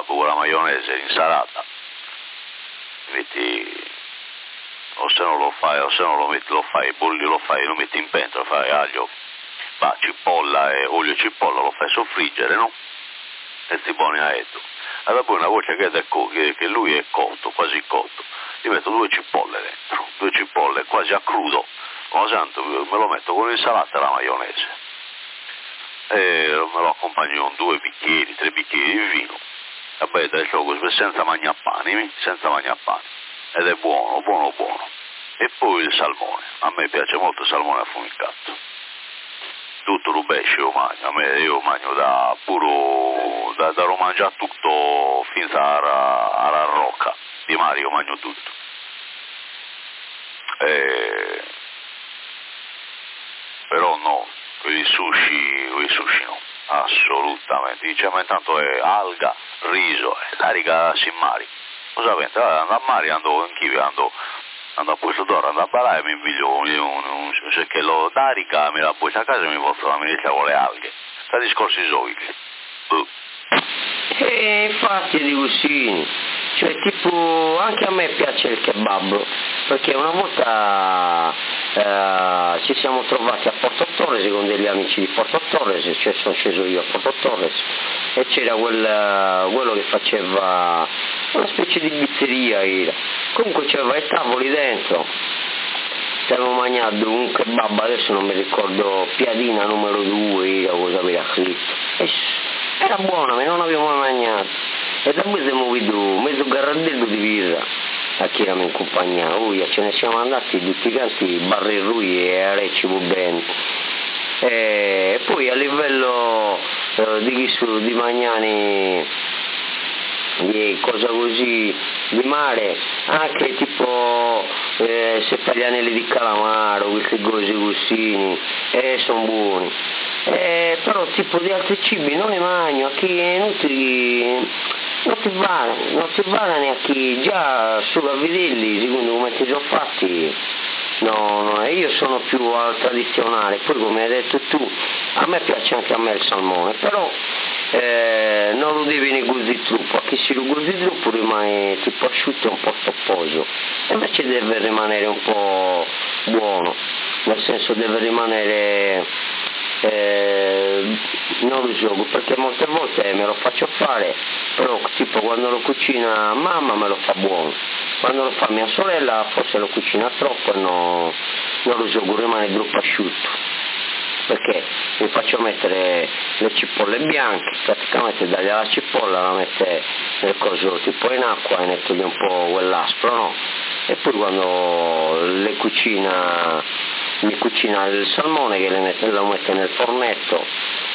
babbo con la maionese, l'insalata, metti, o se non lo fai, o se non lo metti, lo fai, bolli, lo fai, lo metti in pentola, fai aglio, cipolla e olio e cipolla, lo fai soffriggere, no? E ti poni a etto. Allora poi una volta che lui è cotto, quasi cotto, gli metto 2 cipolle dentro, 2 cipolle quasi a crudo, come santo, me lo metto con l'insalata e la maionese. E me lo accompagno con 2 bicchieri, 3 bicchieri di vino. Vabbè, dai gioco, senza magnapani, ed è buono, buono, buono. E poi il salmone, a me piace molto il salmone affumicato, tutto lo pesce io mangio, io mangio da lo mangio tutto fino alla rocca di mare, io mangio tutto. Però no, i sushi no, assolutamente, dice ma intanto è alga, riso, l'arica si mari, lo sapete, andando a mare, ando a questo d'ora, andando a barare e mi invidio un cecchello d'arica, mi la porto a casa e mi porto la milizia con le alghe, sta discorsi zoichi. Infatti di così, cioè tipo anche a me piace il kebab, perché una volta ci siamo trovati a Porto Torres con degli amici di Porto Torres, cioè sono sceso io a Porto Torres e c'era quello che faceva una specie di pizzeria, comunque c'aveva i tavoli dentro, stiamo mangiando un kebab, adesso non mi ricordo, piadina numero 2, cosa aveva scritto, era buona, ma non avevo mai mangiato, e da poi siamo venuti mezzo garrandello di birra a chi eravamo in compagnia, ce ne siamo andati tutti quanti, Barre Rui e Arecci bene. E poi a livello di magnani, di cosa così, di mare, anche tipo seppalianelli di calamaro, questi cosi così, sono buoni. Però tipo di altri cibi non ne mangio, a chi è inutile, non ti vale neanche, già solo a vederli, secondo come ti sono fatti, no, io sono più al tradizionale, poi come hai detto tu, a me piace anche a me il salmone, però non lo devi ne così troppo, a chi si lo così troppo rimane tipo asciutto e un po' stopposo, e invece deve rimanere un po' buono, nel senso deve rimanere, non lo gioco, perché molte volte me lo faccio fare, però tipo quando lo cucina mamma me lo fa buono, quando lo fa mia sorella forse lo cucina troppo e non lo gioco, rimane troppo asciutto, perché mi faccio mettere le cipolle bianche, praticamente dagli alla cipolla la mette nel coso tipo in acqua e ne toglie un po' quell'aspro, no? E poi quando mi cucina il salmone che lo mette nel fornetto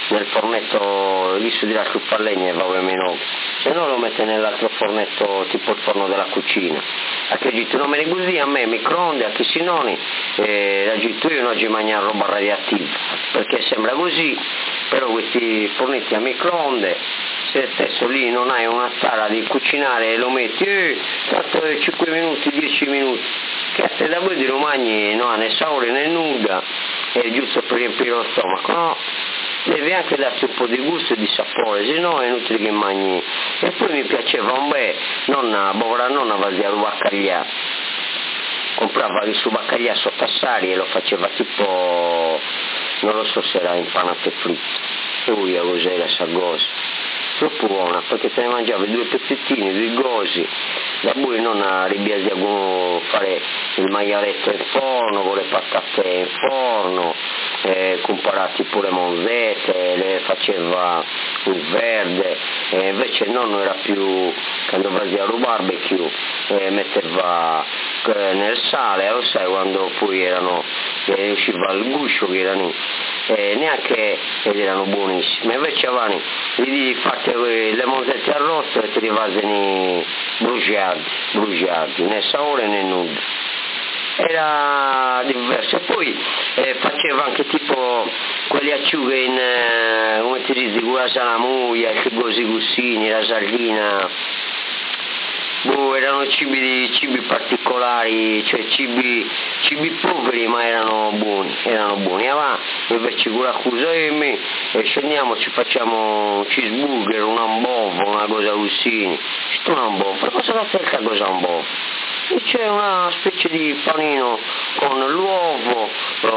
lì su di là sul legna e va meno, se no lo mette nell'altro fornetto tipo il forno della cucina, a che gitto non me ne così, a me microonde, a chi si noni, la gitto io non oggi mangiare roba radioattiva, perché sembra così, però questi fornetti a microonde, se stesso lì non hai una tara di cucinare e lo metti, tanto 5 minuti, 10 minuti, che a te da voi di lo mangi, no, né sapore né nulla, è giusto per riempire lo stomaco, no? Devi anche darti un po' di gusto e di sapore, se no è inutile che mangi. E poi mi piaceva povera nonna vazia lo baccaglià, comprava il suo baccaglià sotto assari e lo faceva tipo, non lo so se era impanato e fritto, cos'era essa cosa, troppo buona, perché te ne mangiavi 2 pezzettini, 2 gosi, da voi non ribiasi a fare il maialetto in forno, con le patate in forno, comparati pure monzette, le faceva il verde, invece il nonno era più, quando faceva lo barbecue, metteva nel sale, lo sai quando poi usciva il guscio che erano, neanche ed erano buonissime, invece avevano di fate le monzette arrosto e ti rimasano bruciati, né sapore né nulla. Era diverso, e poi faceva anche tipo quelle acciughe in, come ti dici, con la salamuia, i così gussini, la sardina, erano cibi particolari, cioè cibi poveri, ma erano buoni. Invece con la cusaemi e scendiamo, ci facciamo un cheeseburger, un hamburger, una cosa così. Sto un hamburger, per cosa la cerca cosa hamburger? E c'è una specie di panino con l'uovo,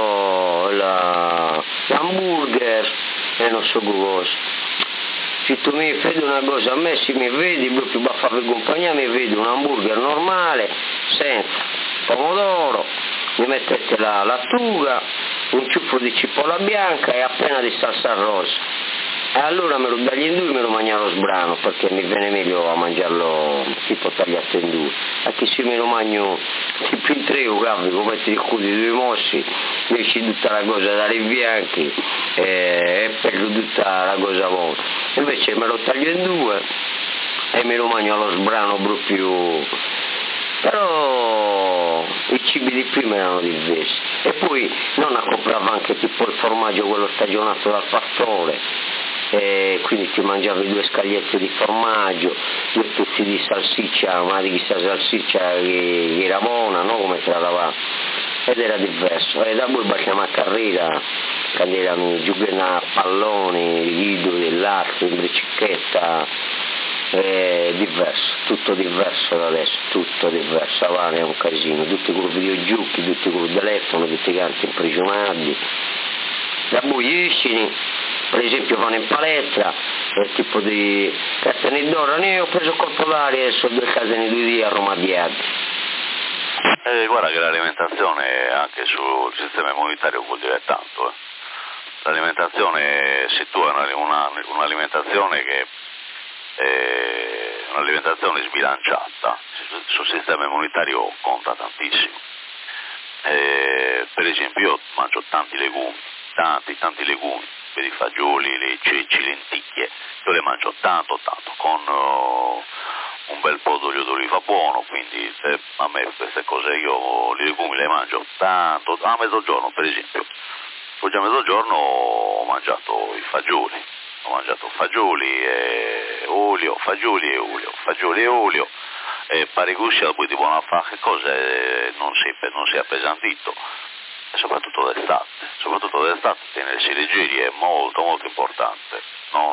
l'hamburger e non so cosa. Se tu mi vedi una cosa, a me se mi vedi, proprio per farvi compagnia, mi vedi un hamburger normale, senza pomodoro, mi mettete la lattuga, un ciuffo di cipolla bianca e appena di salsa rosa. E allora me lo dagli in due e me lo mangiano sbrano, perché mi viene meglio a mangiarlo tipo tagliato in due. Anche se me lo mangio tipo in tre, capi, come ti ricordi due mossi, esci tutta la cosa dalle bianchi e perdo tutta la cosa buona. Invece me lo taglio in due e me lo mangio allo sbrano proprio. Però i cibi di prima erano diversi. E poi nonna comprava anche tipo il formaggio quello stagionato dal pastore. E quindi ti mangiavi 2 scagliette di formaggio, 2 pezzi di salsiccia, ma di questa salsiccia che era buona, no? Come te la davamo, ed era diverso. E da poi baciamo a carriera, quando erano giocando a palloni, idoli, latte, in bicicletta, diverso, tutto diverso da adesso, tutto diverso, avanti è un casino, tutti con i videogiochi, tutti con il telefono, tutti quanti imprigionati. Da poi per esempio vanno in palestra, tipo di cattani d'oro, ne ho preso colpo d'aria e sono 2 case nei 2 giorni a Roma Biaggi. Guarda che l'alimentazione anche sul sistema immunitario vuol dire tanto. L'alimentazione, se tu hai un'alimentazione che un'alimentazione sbilanciata, sul sistema immunitario conta tantissimo. Per esempio io mangio tanti legumi, tanti legumi, vedi fagioli, le ceci, lenticchie, io le mangio tanto, con un bel po' d'olio d'oliva buono, quindi a me queste cose io i legumi le mangio tanto, a mezzogiorno per esempio. Oggi a mezzogiorno ho mangiato i fagioli, e olio, e pare così poi di buona fare che cose non si è appesantito, e soprattutto d'estate tenersi leggeri è molto importante,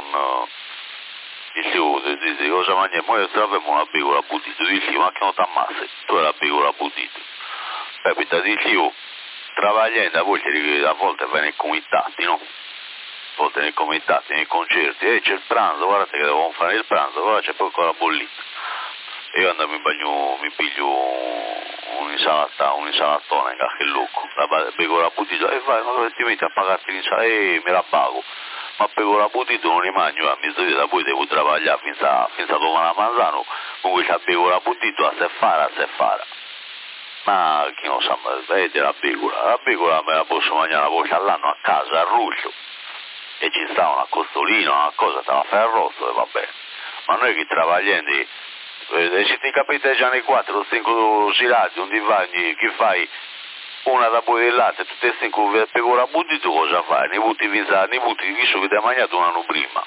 il più di cosa mangiamo, io troviamo una piccola buttita, dici ma che non ti ammazzi, tu è la piccola buttita, capita di più, travagliando a volte viene in comitati, no? A volte nei comitati, nei concerti, c'è il pranzo, guardate che devono fare il pranzo, guarda c'è poi ancora bollita. E io andavo mi piglio un'insalatona in Cachellucco, la bevo la buttita e vai, ma ti metti a pagarti l'insalata e me la pago. Ma bevo la buttita non li mangio, a mezz'ora poi devo travagliare finza domani a manzano, comunque ci bevo la buttita, se fare. Ma chi non sa, vedi la pecora me la posso mangiare una volta all'anno a casa, a ruscio, e ci sta una costolina, una cosa, te la fai arrosto e va bene. Ma noi che travagliamo, se ti capite già nei 4 o 5 silati, un divagni, che fai una da poi del latte, tutte e 5 pecora butti, tu cosa fai? Ne butti visto che ti hai mangiato un anno prima.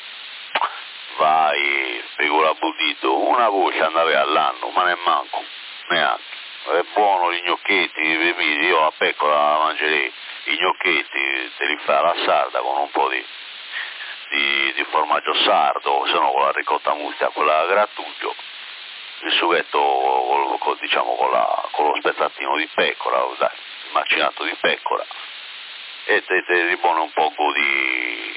Vai, pecora buttito, una volta andavi all'anno, ma ne manco, neanche. È buono gli gnocchetti, io la pecora la mangerei, i gnocchetti te li fai alla sarda con un po' di formaggio sardo, se no con la ricotta mustia, quella a grattugia, il sughetto con lo spezzatino di pecora, dai, il macinato di pecora, e te ripone un poco di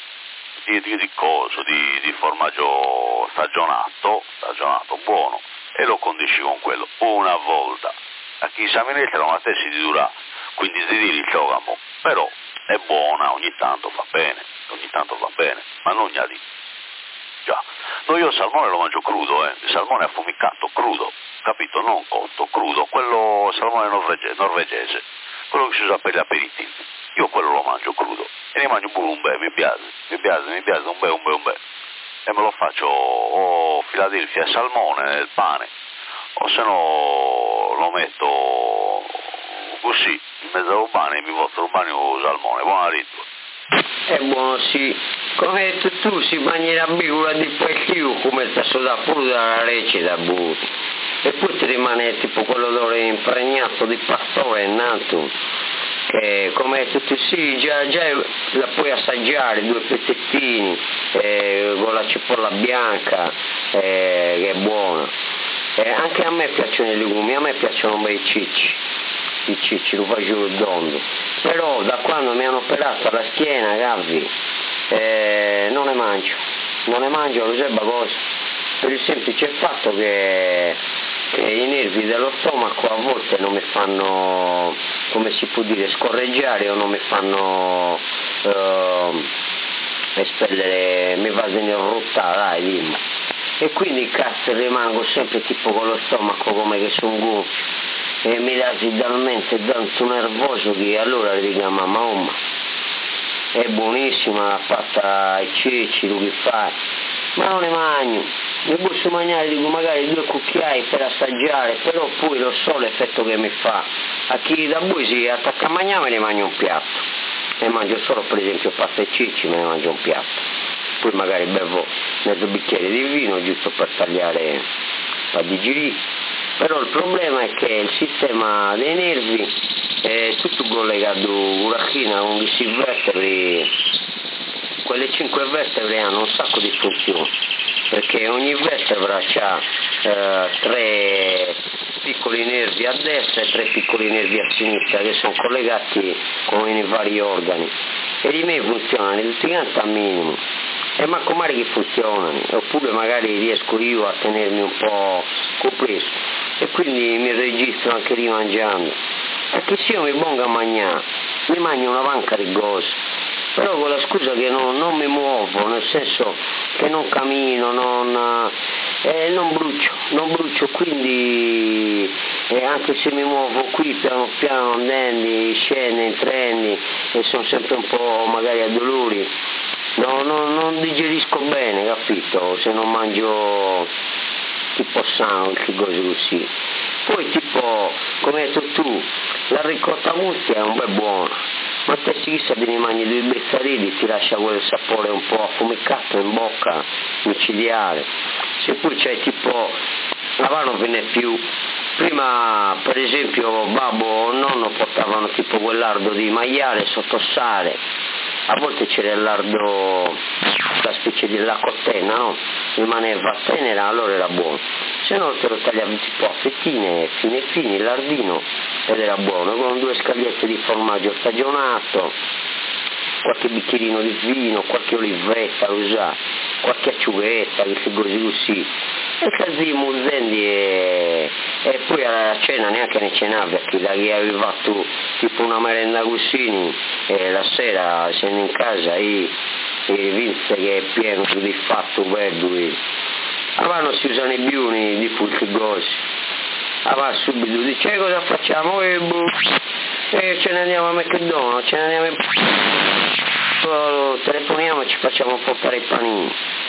formaggio stagionato buono, e lo condisci con quello una volta. A chi sa minestra una testa di dura 15 giorni il ciogamo, però è buona, ogni tanto va bene, ma non gli ha di. Già, no, io il salmone lo mangio crudo, il salmone affumicato, crudo, capito? Non cotto, crudo, quello salmone norvegese, quello che si usa per gli aperitivi. Io quello lo mangio crudo e ne mangio pure un bel, mi piace, un bel. E me lo faccio o Philadelphia e salmone nel pane, o se no lo metto così in mezzo al pane e mi botto il bagno con salmone. Buona ritmo. È buono, sì. come tu si mangia una bicula di più come sta da pure dalla recita butti e poi ti rimane tipo quell'odore impregnato di pastore innato che come tutti sì già la puoi assaggiare, 2 pezzettini con la cipolla bianca che è buona. Anche a me piacciono i legumi, a me piacciono i cicci, lo faccio redondo, però da quando mi hanno operato la schiena, Gabby, non ne mangio, lo sai cosa? Per il semplice fatto che i nervi dello stomaco a volte non mi fanno, come si può dire, scorreggiare o non mi fanno espellere, mi vado in rotta, dai, dimmi. E quindi cazzo rimango sempre tipo con lo stomaco come che sono gonfio e mi dà talmente tanto nervoso che allora dico a mamma è buonissima, fatta ai ceci, lo che fai, ma non ne mangio, mi posso mangiare dico magari 2 cucchiai per assaggiare, però poi lo so l'effetto che mi fa, a chi da voi si attacca a mangiare me ne mangio un piatto, e mangio solo per esempio pasta e ceci, me ne mangio un piatto, poi magari bevo mezzo bicchiere di vino giusto per tagliare la digerire. Però il problema è che il sistema dei nervi è tutto collegato con la china, con questi vertebri, quelle 5 vertebre hanno un sacco di funzioni, perché ogni vertebra ha 3 piccoli nervi a destra e 3 piccoli nervi a sinistra che sono collegati con i vari organi e di me funzionano tutti quanti al minimo. E ma com'è che funzionano, oppure magari riesco io a tenermi un po' compreso e quindi mi registro anche rimangiando, perché se io mi pongo a mangiare mi mangio una vanca di cose, però con la scusa che non mi muovo, nel senso che non cammino, non brucio, quindi anche se mi muovo qui piano piano andando, scendo in treni e sono sempre un po' magari a dolori, non digerisco bene, capito? Se non mangio tipo sano, che cose così. Poi tipo, come hai detto tu, la ricotta mustia è un bel buona, ma te si sa te ne mangi 2 bezzarelli, ti lascia quel sapore un po' affumicato in bocca, micidiale. Se poi c'è tipo, la non ve n'è più. Prima per esempio babbo o nonno portavano tipo quell'ardo di maiale sotto sale, a volte c'era il lardo, la specie di lacottena, no? Rimaneva tenera, allora era buono, se no te lo tagliavi tipo a fettine fine il lardino ed era buono, con 2 scagliette di formaggio stagionato, qualche bicchierino di vino, qualche olivetta, qualche acciughetta, queste cose così, e così muzzendi e poi alla cena neanche ne cenavi, perché da che avevi fatto tipo una merenda così e la sera scendo in casa e vinse che è pieno di fatto verduri, allora si usano i biuni di tutti cose, allora subito dice cosa facciamo? Ce ne andiamo a McDonald's, ce ne andiamo telefoniamo e ci facciamo portare i panini.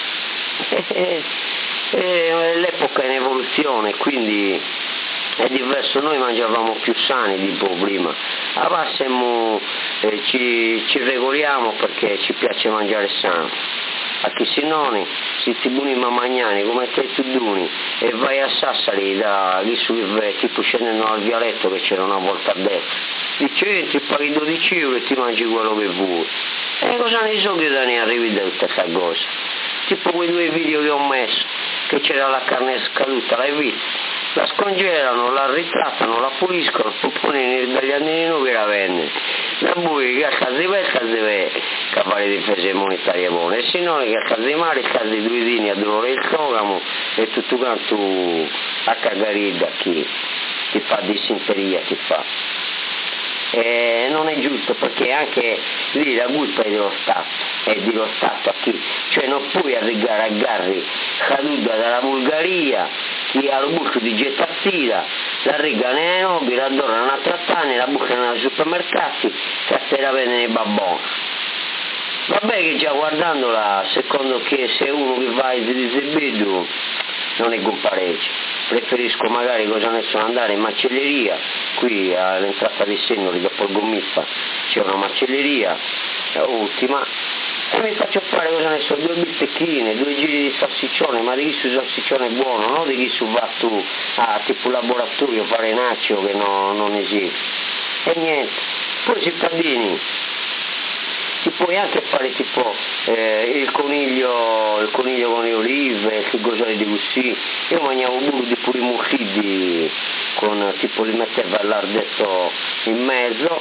L'epoca è in evoluzione, quindi è diverso, noi mangiavamo più sani di prima, avassimo, ci regoliamo perché ci piace mangiare sano, a chi si noni, si tibuni mamagnani come te tu duni e vai a Sassari da lì tipo scendendo al vialetto che c'era una volta a destra, dice ti paghi 12 euro e ti mangi quello che vuoi, e cosa ne so che da ne arrivi da tutta questa cosa, tipo quei 2 video che ho messo che c'era la carne scaduta, l'hai visto? La scongelano, la ritrattano, la puliscono, poi negli italiani che la vendono. Da voi che a casa di che fare difese monetarie buone, e se no che a casa di mare, a casa di 2 dini a dolore il stomaco e tutto quanto a cagarida chi fa dissenteria, chi fa. Non è giusto perché anche lì la colpa è dello Stato a chi, cioè non puoi arrivare a Garri caduta dalla Bulgaria, chi ha il buco di gettazzina, la riga ne nobile, adora una trattana, la bucano nei supermercati, che se la vende nei babboni. Vabbè che già guardandola, secondo che se uno che va in disabito non è compareggia. Preferisco magari cosa ne so andare in macelleria, qui all'entrata dei Senori dopo il gommista c'è una macelleria ultima, e mi faccio fare, cosa ne so, 2 bistecchine, 2 giri di salsiccione, ma di chi su salsiccione buono, non di chi su va tu a tipo laboratorio fare naccio che non esiste. E niente, poi cittadini, ti puoi anche fare tipo il coniglio con le olive, che cosa di così. Io mangiavo pure i muffidi con tipo li mettevo all'ardetto in mezzo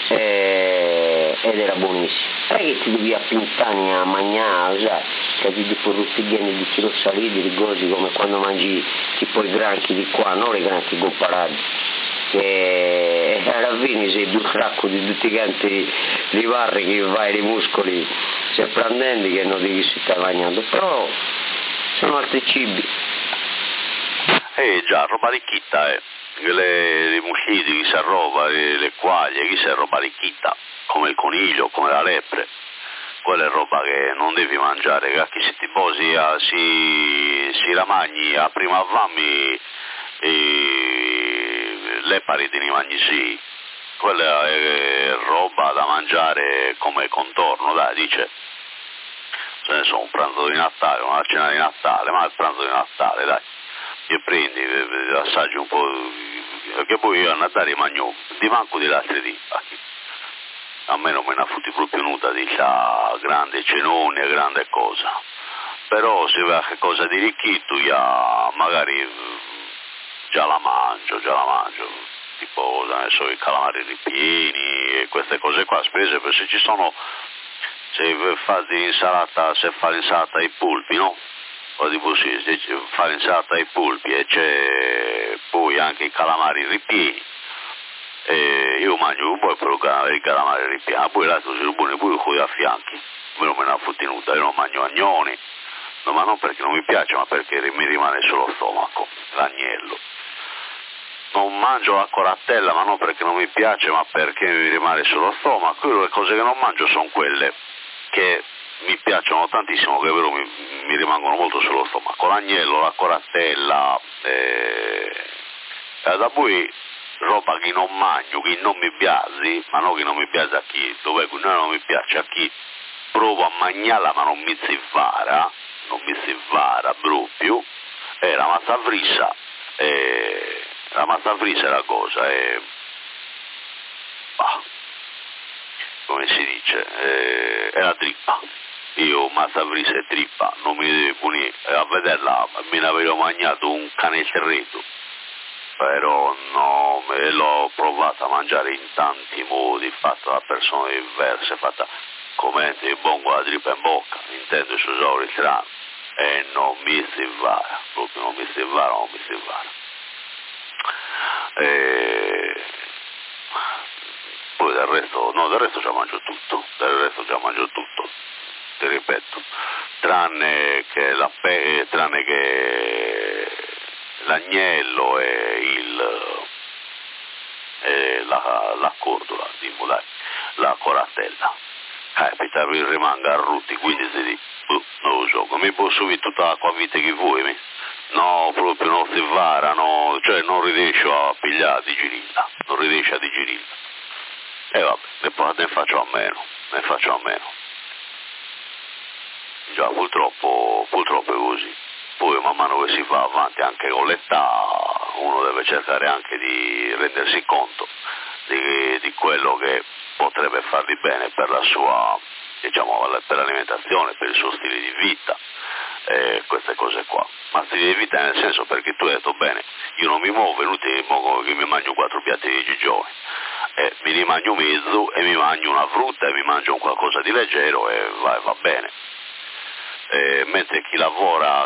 ed era buonissimo. Non è che ti devi appintare a mangiare, sai, che ti tipo ruttighieni di chilo saliti, di cose come quando mangi tipo i granchi di qua, non i granchi comparati. Che alla fine sei più fracco di tutti quanti i barri che vai i muscoli se prendendo che non devi si sta mangiando, però sono altri cibi. Già, roba ricchita, le musciti, chi si arroba, le quaglie, chi si arroba ricchita, come il coniglio, come la lepre. Quella è roba che non devi mangiare, che se ti posi si la mangi a prima fame le pareti ne mangi sì, quella è roba da mangiare come contorno, dai, dice, ce ne so, un pranzo di Natale, una cena di Natale, ma il pranzo di Natale, dai, e prendi, assaggi un po', perché poi io a Natale mangio di manco di altri tipi, a me non me ne fotti proprio nuda di sta grande cenone, grande cosa, però se va che cosa di ricchito, magari già la mangio, tipo, ne so, i calamari ripieni e queste cose qua, spese, perché se ci sono, se fa l'insalata ai polpi, no? O tipo sì, se fa l'insalata ai polpi e c'è poi anche i calamari ripieni, e io mangio un po' per i calamari ripieni, poi l'altro si buoni pure con a fianchi, non me ne ha fottenuta, io non mangio agnoni, no, ma non perché non mi piace, ma perché mi rimane solo stomaco, l'agnello. Non mangio la corattella, ma non perché non mi piace, ma perché mi rimane sullo stomaco. Le cose che non mangio sono quelle che mi piacciono tantissimo, che però mi rimangono molto sullo stomaco. L'agnello, la corattella, da poi roba che non mangio, che non mi piace, ma non che non mi piace a chi, dove non mi piace a chi provo a mangiarla ma non mi si vara proprio, è la massa frissa. La massa frissa è la cosa, come si dice, è la trippa. Io massa frissa e trippa non mi devo punire, a vederla me ne avevo mangiato un canestretto, però no, l'ho provata a mangiare in tanti modi, fatta da persone diverse, fatta come il buon con la trippa in bocca, intendo i suoi strani, e non mi si vara, proprio non mi si vara. Poi del resto già mangio tutto, ti ripeto, tranne che l'agnello e la cordula, diciamo, dai, la corattella. Capita mi rimanga a rutti, quindi si dice, non lo so, mi posso subire tutta l'acqua vite che vuoi, no, proprio non si vara, no, cioè non riesco a pigliare a digerirla, E vabbè, ne faccio a meno. Già, purtroppo è così. Poi man mano che si va avanti anche con l'età, uno deve cercare anche di rendersi conto di quello che potrebbe fargli bene per la sua, diciamo, per l'alimentazione, per il suo stile di vita, queste cose qua. Ma stile di vita nel senso, perché tu hai detto bene, io non mi muovo, inutile che mi mangio 4 piatti di gigioni, mi rimangio mezzo e mi mangio una frutta e mi mangio un qualcosa di leggero e va bene. Mentre chi lavora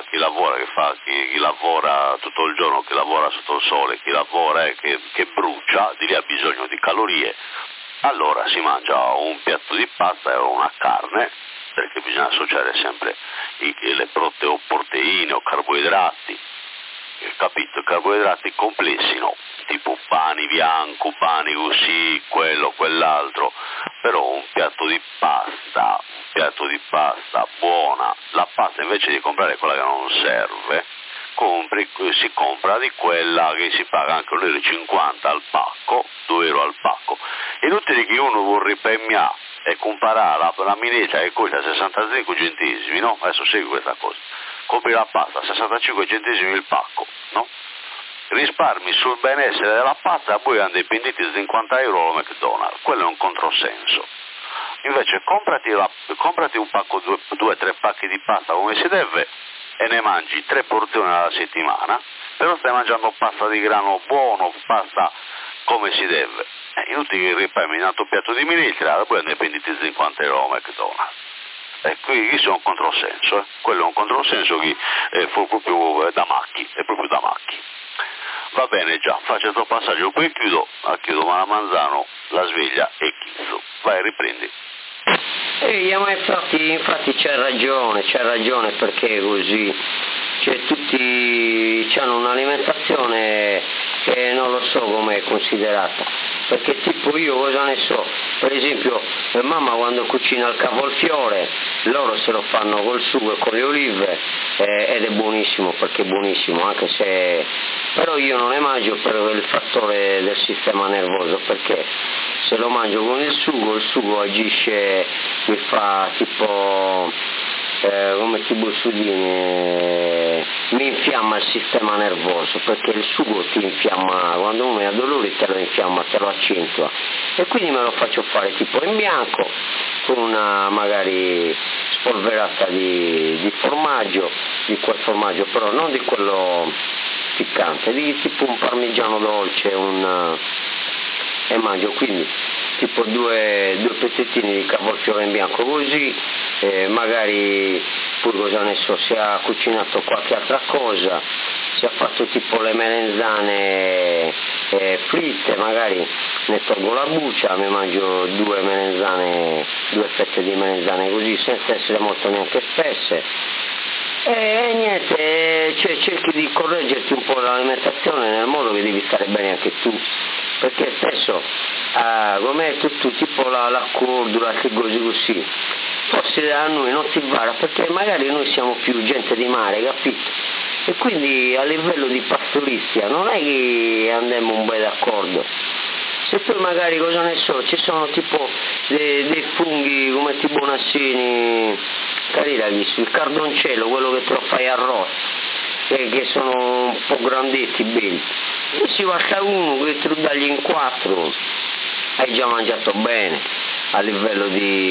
tutto il giorno, chi lavora sotto il sole, chi lavora che brucia, di lì ha bisogno di calorie, allora si mangia un piatto di pasta e una carne, perché bisogna associare sempre le proteine o carboidrati, capito? Carboidrati complessi, no? Tipo pani bianco, pani così, quello, quell'altro, però un piatto di pasta buona, la pasta invece di comprare quella che non serve, si compra di quella che si paga anche 1,50 € al pacco, 2 € al pacco. Inutile che uno vuole risparmiare e comparare la minetta che costa 65 centesimi, no? Adesso segui questa cosa. Compri la pasta a 65 centesimi il pacco, no? Risparmi sul benessere della pasta e poi hanno penditi 50 euro al McDonald's. Quello è un controsenso. Invece comprati un pacco, due o tre pacchi di pasta come si deve e ne mangi 3 porzioni alla settimana, però stai mangiando pasta di grano buono, pasta come si deve. Inutile che risparmi un altro piatto di minestra e poi ne penditi 50 euro al McDonald's. E qui c'è un controsenso, quello è un controsenso che fu proprio da macchi, è proprio da macchi. Va bene, già, faccio questo passaggio, poi chiudo Malamanzano, la sveglia e Chizzo. Vai, riprendi. Ma infatti c'è ragione perché così, cioè tutti hanno un'alimentazione che non lo so come è considerata, perché tipo io cosa ne so, per esempio mamma quando cucina il cavolfiore loro se lo fanno col sugo e con le olive ed è buonissimo, perché è buonissimo, anche se però io non ne mangio per il fattore del sistema nervoso, perché se lo mangio con il sugo agisce, mi fa tipo come ti posso dire, mi infiamma il sistema nervoso, perché il sugo ti infiamma, quando uno ha dolore te lo infiamma, te lo accentua, e quindi me lo faccio fare tipo in bianco con una magari spolverata di formaggio, di quel formaggio, però non di quello piccante, di tipo un parmigiano dolce, e mangio quindi tipo due pezzettini di cavolfiore in bianco così, magari pure cosa ne so, se ha cucinato qualche altra cosa, se ha fatto tipo le melenzane fritte, magari ne tolgo la buccia, mi mangio due fette di melenzane così, senza essere molto neanche spesse. E niente, cerchi di correggerti un po' l'alimentazione nel modo che devi stare bene anche tu, perché spesso come tu tipo la cordura, che così, forse a noi non si va, perché magari noi siamo più gente di mare, capito? E quindi a livello di pastorizia non è che andiamo un bel d'accordo. Se poi magari cosa ne so, ci sono tipo dei funghi come tipo nassini, il cardoncello, quello che te lo fai arrosto, che sono un po' grandetti, belli, e si basta uno che te lo dagli in 4, hai già mangiato bene a livello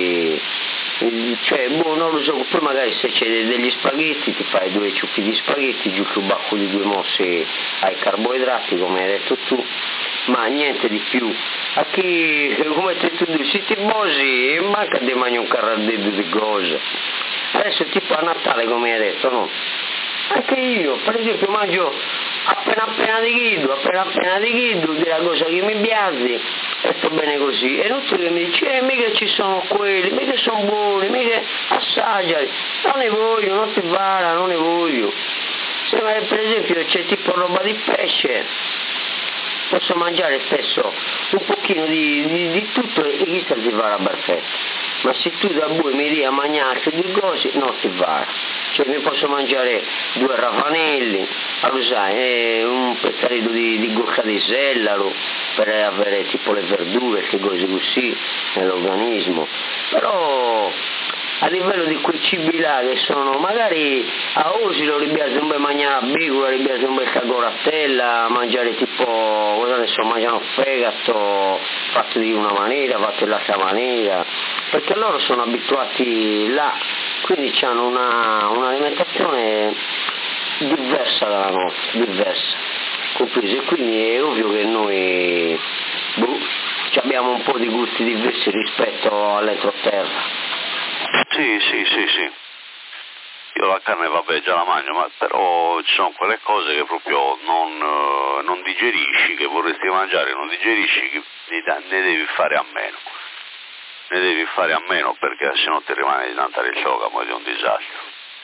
cioè non lo so, poi magari se c'è degli spaghetti ti fai 2 ciuffi di spaghetti, giù più bacco di 2 mosse ai carboidrati come hai detto tu, ma niente di più. A chi come te tu dici ti bosi e manca di mangiare un carradetto di cose. Adesso tipo a Natale come hai detto, no? Anche io per esempio mangio appena di chiedo della cosa che mi piace e sto bene così, e non tu che mi dici mica ci sono quelli, mica sono buoni, mica assaggiali, non ne voglio, non ti vara, non ne voglio. Se per esempio c'è tipo roba di pesce, posso mangiare spesso un pochino di tutto e chissà si farà perfetto. Ma se tu da voi mi dia a mangiarti 2 cose, non ti va. Cioè mi posso mangiare 2 ravanelli, lo sai, un pezzetto di gocca di sellaro per avere tipo le verdure, che cose così nell'organismo. Però a livello di quei cibi là che sono, magari a oggi lo ripiace un bel mangiare a bigola, ripiace un bel cagorattella, mangiare tipo, cosa ne so, mangiano fegato fatto di una maniera, fatto in l'altra maniera, perché loro sono abituati là, quindi hanno un'alimentazione diversa dalla nostra, diversa, compresi, quindi è ovvio che noi abbiamo un po' di gusti diversi rispetto all'entroterra. Sì. Io la carne vabbè già la mangio, ma però ci sono quelle cose che proprio non digerisci, che vorresti mangiare, non digerisci, che ne devi fare a meno. Ne devi fare a meno perché sennò ti rimane di tanta ricciocamo ed è un disastro.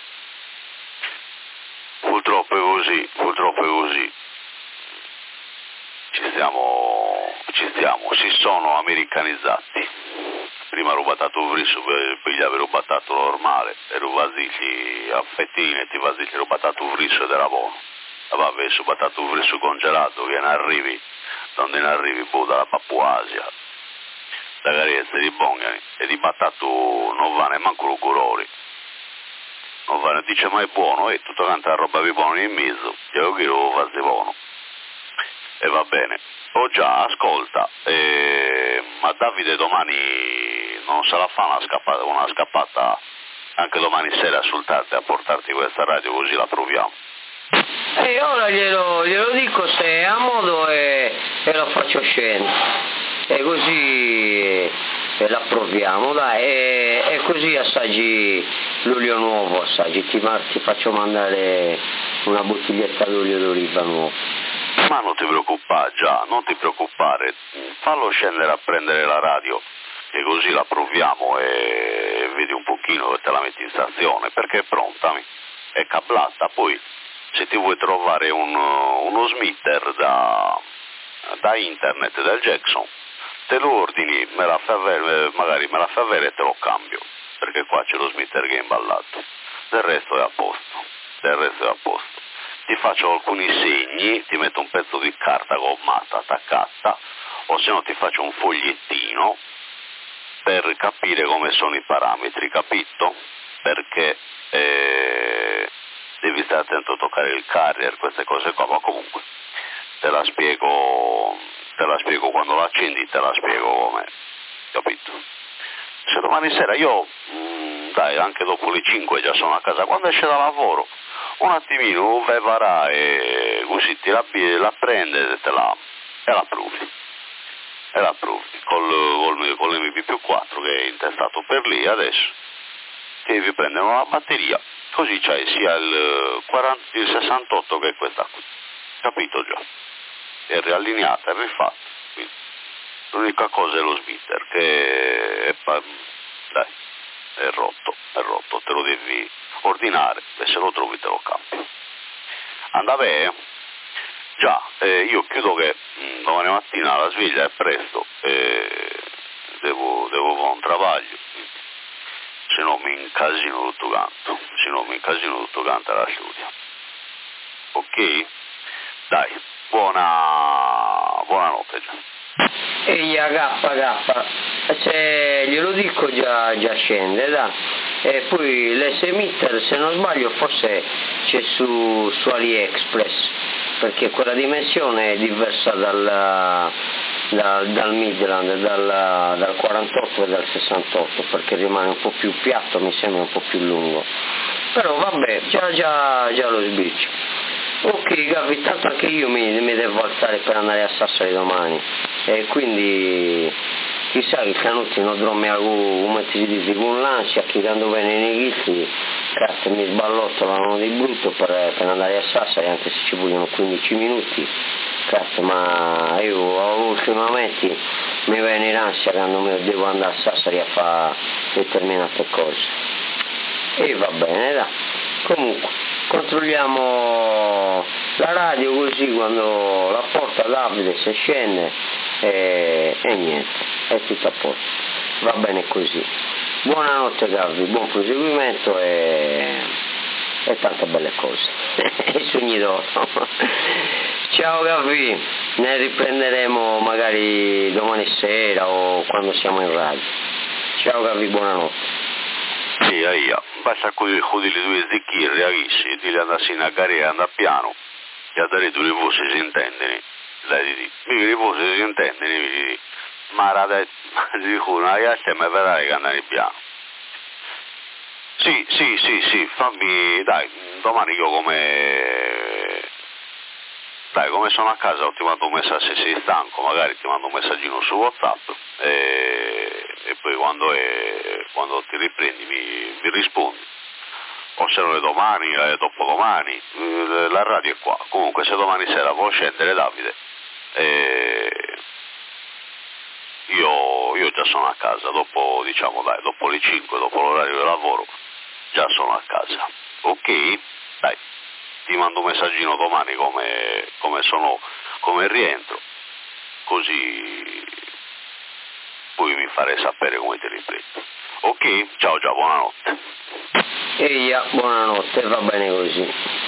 Purtroppo è così. Si sono americanizzati. Prima ero battato frisso, poi gli avevo battato normale, ero vasicli a fettine, ti vasicli ero battato frisso ed era buono. Vabbè, adesso battato frisso congelato, che ne arrivi, donde ne arrivi, dalla Papua Asia. da carezze di bongani e di battato non va neanche lo colore. Non va, ne dice ma è buono, e tutta tanta roba vi buono in mezzo, io che lo fa buono. E va bene. Oh già, ascolta, ma Davide domani non se la fa una scappata anche domani sera sul tardi a portarti questa radio, così la proviamo. E ora glielo dico se è a modo e lo faccio scendere. E così la proviamo, dai, e così assaggi l'olio nuovo, assaggi, ti faccio mandare una bottiglietta d'olio d'oliva nuovo. Ma non ti preoccupare, già, non ti preoccupare, fallo scendere a prendere la radio e così la proviamo e vedi un pochino e te la metti in stazione, perché è pronta, è cablata. Poi se ti vuoi trovare uno smitter da internet del Jackson, te lo ordini, magari me la fai avere e te lo cambio, perché qua c'è lo smitter che è imballato, del resto è a posto. Ti faccio alcuni segni, ti metto un pezzo di carta gommata attaccata, o se no ti faccio un fogliettino per capire come sono i parametri, capito? Perché devi stare attento a toccare il carrier, queste cose qua, ma comunque te la spiego quando la accendi, te la spiego come, capito? Se domani sera io, dai, anche dopo le 5 già sono a casa, quando esce da lavoro, un attimino varrà e così ti la prende e la provi. E la provi con l'MP+4 che è intestato per lì. Adesso ti devi prendere una batteria, così c'hai sia il 68 che questa qui, capito già? È riallineata, è rifatta. Quindi l'unica cosa è lo smitter che è rotto, te lo devi ordinare e se lo trovi te lo cambio. Andà bene? Già, io chiudo che domani mattina la sveglia è presto e devo fare un travaglio, se no mi incasino tutto canto alla studia. Ok? Dai, buonanotte già. Ehi, agappa, se glielo dico già scende, dai. E poi l'S-Emitter, se non sbaglio, forse c'è su AliExpress, perché quella dimensione è diversa dal Midland, dal 48 e dal 68, perché rimane un po' più piatto, mi sembra un po' più lungo. Però vabbè, già lo sbircio. Ok Gavi, tanto anche io mi devo alzare per andare a Sassari domani, e quindi chissà che Canutti non dorme come ti dice con l'ansia, che quando viene nei ghizzi, cazzo, mi sballottolano di brutto per andare a Sassari, anche se ci vogliono 15 minuti, cazzo, ma io ultimamente mi viene l'ansia quando devo andare a Sassari a fare determinate cose. E va bene, dai. Comunque, controlliamo la radio così quando la porta Davide se scende e niente, è tutto a posto. Va bene così. Buonanotte Gavi, buon proseguimento e tante belle cose. E sogni d'oro. Ciao Gavi, ne riprenderemo magari domani sera o quando siamo in radio. Ciao Gavi, buonanotte. Sì, basta con le due zecchine, reagisci, ti andassi in a carriera, andare piano, e a dare due voci si intendono, mi voci si intendono, mi dici, ma rada, dico, una ragazza mi vedrai che andare piano. Sì, fammi, dai, domani io come sono a casa ti mando un messaggio, se sei stanco magari ti mando un messaggino su WhatsApp e poi quando ti riprendi mi rispondi, o se non è domani, dopodomani, la radio è qua. Comunque se domani sera può scendere Davide, io già sono a casa, dopo le 5, dopo l'orario di lavoro, già sono a casa. Ok? Dai, ti mando un messaggino domani come rientro, così poi mi farei sapere come ti riprendo. Ok? Ciao, buonanotte. Eia, buonanotte, va bene così.